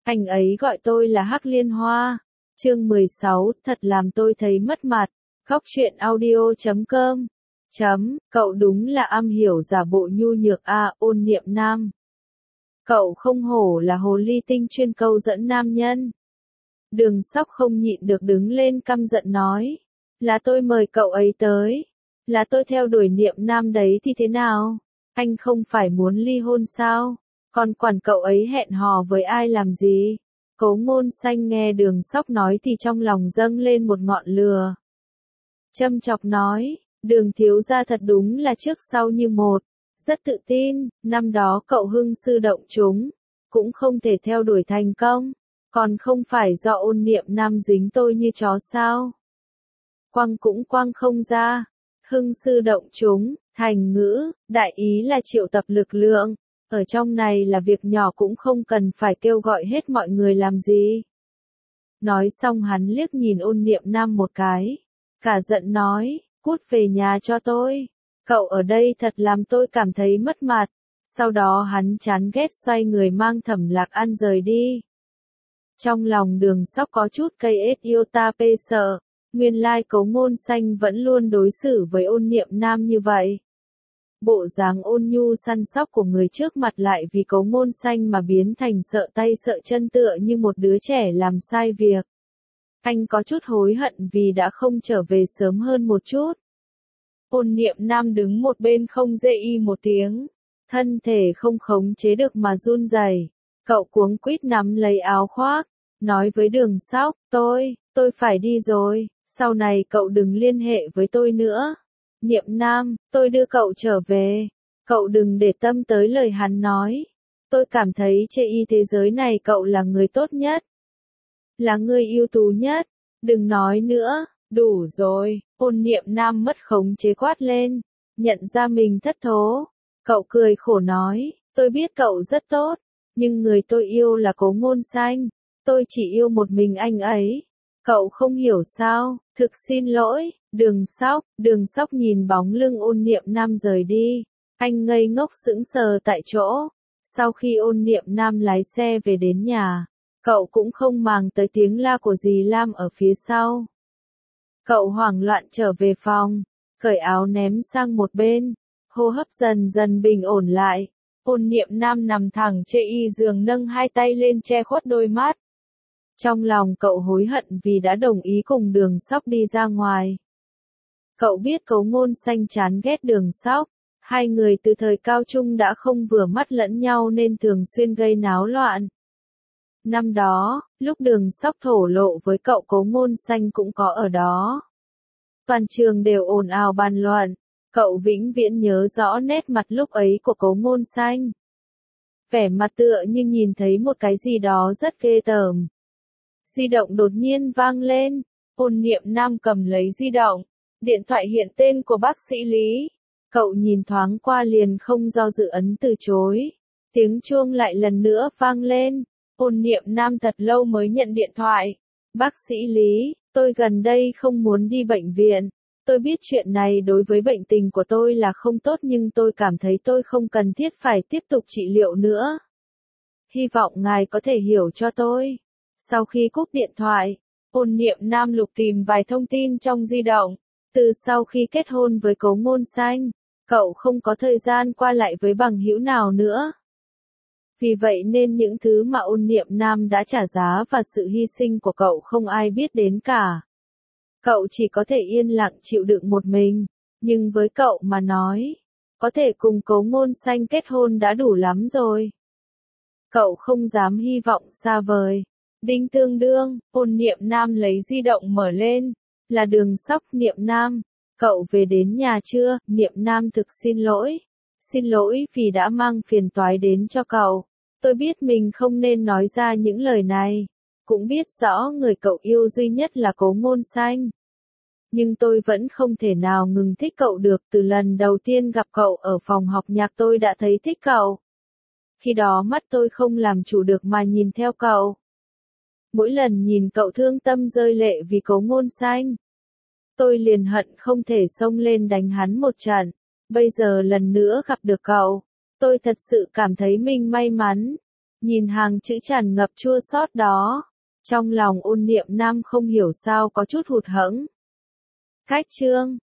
Anh ấy gọi tôi là Hắc Liên Hoa. Chương 16, thật làm tôi thấy mất mặt. Góc truyện audio.com. Cậu đúng là am hiểu giả bộ nhu nhược a, Ôn Niệm Nam. Cậu không hổ là hồ ly tinh chuyên câu dẫn nam nhân. Đường Sóc không nhịn được đứng lên căm giận nói. Là tôi mời cậu ấy tới. Là tôi theo đuổi Niệm Nam đấy thì thế nào? Anh không phải muốn ly hôn sao? Còn quản cậu ấy hẹn hò với ai làm gì? Cố Ngôn Xanh nghe Đường Sóc nói thì trong lòng dâng lên một ngọn lửa. Châm chọc nói, Đường thiếu gia thật đúng là trước sau như một, rất tự tin, năm đó cậu hưng sư động chúng, cũng không thể theo đuổi thành công, còn không phải do Ôn Niệm Nam dính tôi như chó sao? Quăng cũng quăng không ra, hưng sư động chúng, thành ngữ, đại ý là triệu tập lực lượng. Ở trong này là việc nhỏ cũng không cần phải kêu gọi hết mọi người làm gì. Nói xong hắn liếc nhìn Ôn Niệm Nam một cái. Cả giận nói, cút về nhà cho tôi. Cậu ở đây thật làm tôi cảm thấy mất mặt. Sau đó hắn chán ghét xoay người mang Thẩm Lạc An rời đi. Trong lòng Đường Sóc có chút cây ết yêu ta pê sợ. Nguyên lai Cố Ngôn Xanh vẫn luôn đối xử với Ôn Niệm Nam như vậy. Bộ dáng ôn nhu săn sóc của người trước mặt lại vì Cố Ngôn Xanh mà biến thành sợ tay sợ chân tựa như một đứa trẻ làm sai việc. Anh có chút hối hận vì đã không trở về sớm hơn một chút. Ôn Niệm Nam đứng một bên không rê y một tiếng, thân thể không khống chế được mà run rẩy. Cậu cuống quýt nắm lấy áo khoác, nói với Đường Sóc, tôi phải đi rồi, sau này cậu đừng liên hệ với tôi nữa. Niệm Nam, tôi đưa cậu trở về. Cậu đừng để tâm tới lời hắn nói. Tôi cảm thấy trên y thế giới này cậu là người tốt nhất. Là người ưu tú nhất. Đừng nói nữa, đủ rồi. Ôn Niệm Nam mất khống chế quát lên. Nhận ra mình thất thố. Cậu cười khổ nói, tôi biết cậu rất tốt. Nhưng người tôi yêu là Cố Ngôn Xanh. Tôi chỉ yêu một mình anh ấy. Cậu không hiểu sao, thực xin lỗi. Đường Sóc nhìn bóng lưng Ôn Niệm Nam rời đi. Anh ngây ngốc sững sờ tại chỗ. Sau khi Ôn Niệm Nam lái xe về đến nhà, cậu cũng không màng tới tiếng la của dì Lam ở phía sau. Cậu hoảng loạn trở về phòng, cởi áo ném sang một bên, hô hấp dần dần bình ổn lại. Ôn Niệm Nam nằm thẳng trên y giường nâng hai tay lên che khuất đôi mắt. Trong lòng cậu hối hận vì đã đồng ý cùng Đường Sóc đi ra ngoài. Cậu biết Cố Ngôn Xanh chán ghét Đường Sóc, hai người từ thời cao trung đã không vừa mắt lẫn nhau nên thường xuyên gây náo loạn. Năm đó, lúc Đường Sóc thổ lộ với cậu Cố Ngôn Xanh cũng có ở đó. Toàn trường đều ồn ào bàn luận, cậu vĩnh viễn nhớ rõ nét mặt lúc ấy của Cố Ngôn Xanh. Vẻ mặt tựa như nhìn thấy một cái gì đó rất ghê tởm. Di động đột nhiên vang lên, Ôn Niệm Nam cầm lấy di động, điện thoại hiện tên của bác sĩ Lý. Cậu nhìn thoáng qua liền không do dự ấn từ chối. Tiếng chuông lại lần nữa vang lên, Ôn Niệm Nam thật lâu mới nhận điện thoại. Bác sĩ Lý, tôi gần đây không muốn đi bệnh viện. Tôi biết chuyện này đối với bệnh tình của tôi là không tốt nhưng tôi cảm thấy tôi không cần thiết phải tiếp tục trị liệu nữa. Hy vọng ngài có thể hiểu cho tôi. Sau khi cúp điện thoại, Ôn Niệm Nam lục tìm vài thông tin trong di động. Từ sau khi kết hôn với Cố Ngôn Xanh, cậu không có thời gian qua lại với bằng hữu nào nữa. Vì vậy nên những thứ mà Ôn Niệm Nam đã trả giá và sự hy sinh của cậu không ai biết đến cả. Cậu chỉ có thể yên lặng chịu đựng một mình, nhưng với cậu mà nói, có thể cùng Cố Ngôn Xanh kết hôn đã đủ lắm rồi. Cậu không dám hy vọng xa vời. Đinh tương đương, Ôn Niệm Nam lấy di động mở lên, là Đường Sóc. Niệm Nam, cậu về đến nhà chưa? Niệm Nam thực xin lỗi vì đã mang phiền toái đến cho cậu. Tôi biết mình không nên nói ra những lời này, cũng biết rõ người cậu yêu duy nhất là Cố Ngôn Xanh. Nhưng tôi vẫn không thể nào ngừng thích cậu được. Từ lần đầu tiên gặp cậu ở phòng học nhạc tôi đã thấy thích cậu. Khi đó mắt tôi không làm chủ được mà nhìn theo cậu. Mỗi lần nhìn cậu thương tâm rơi lệ vì Cố Ngôn Xanh, tôi liền hận không thể xông lên đánh hắn một trận. Bây giờ lần nữa gặp được cậu, tôi thật sự cảm thấy mình may mắn. Nhìn hàng chữ tràn ngập chua xót đó, trong lòng Ôn Niệm Nam không hiểu sao có chút hụt hẫng. Khách trương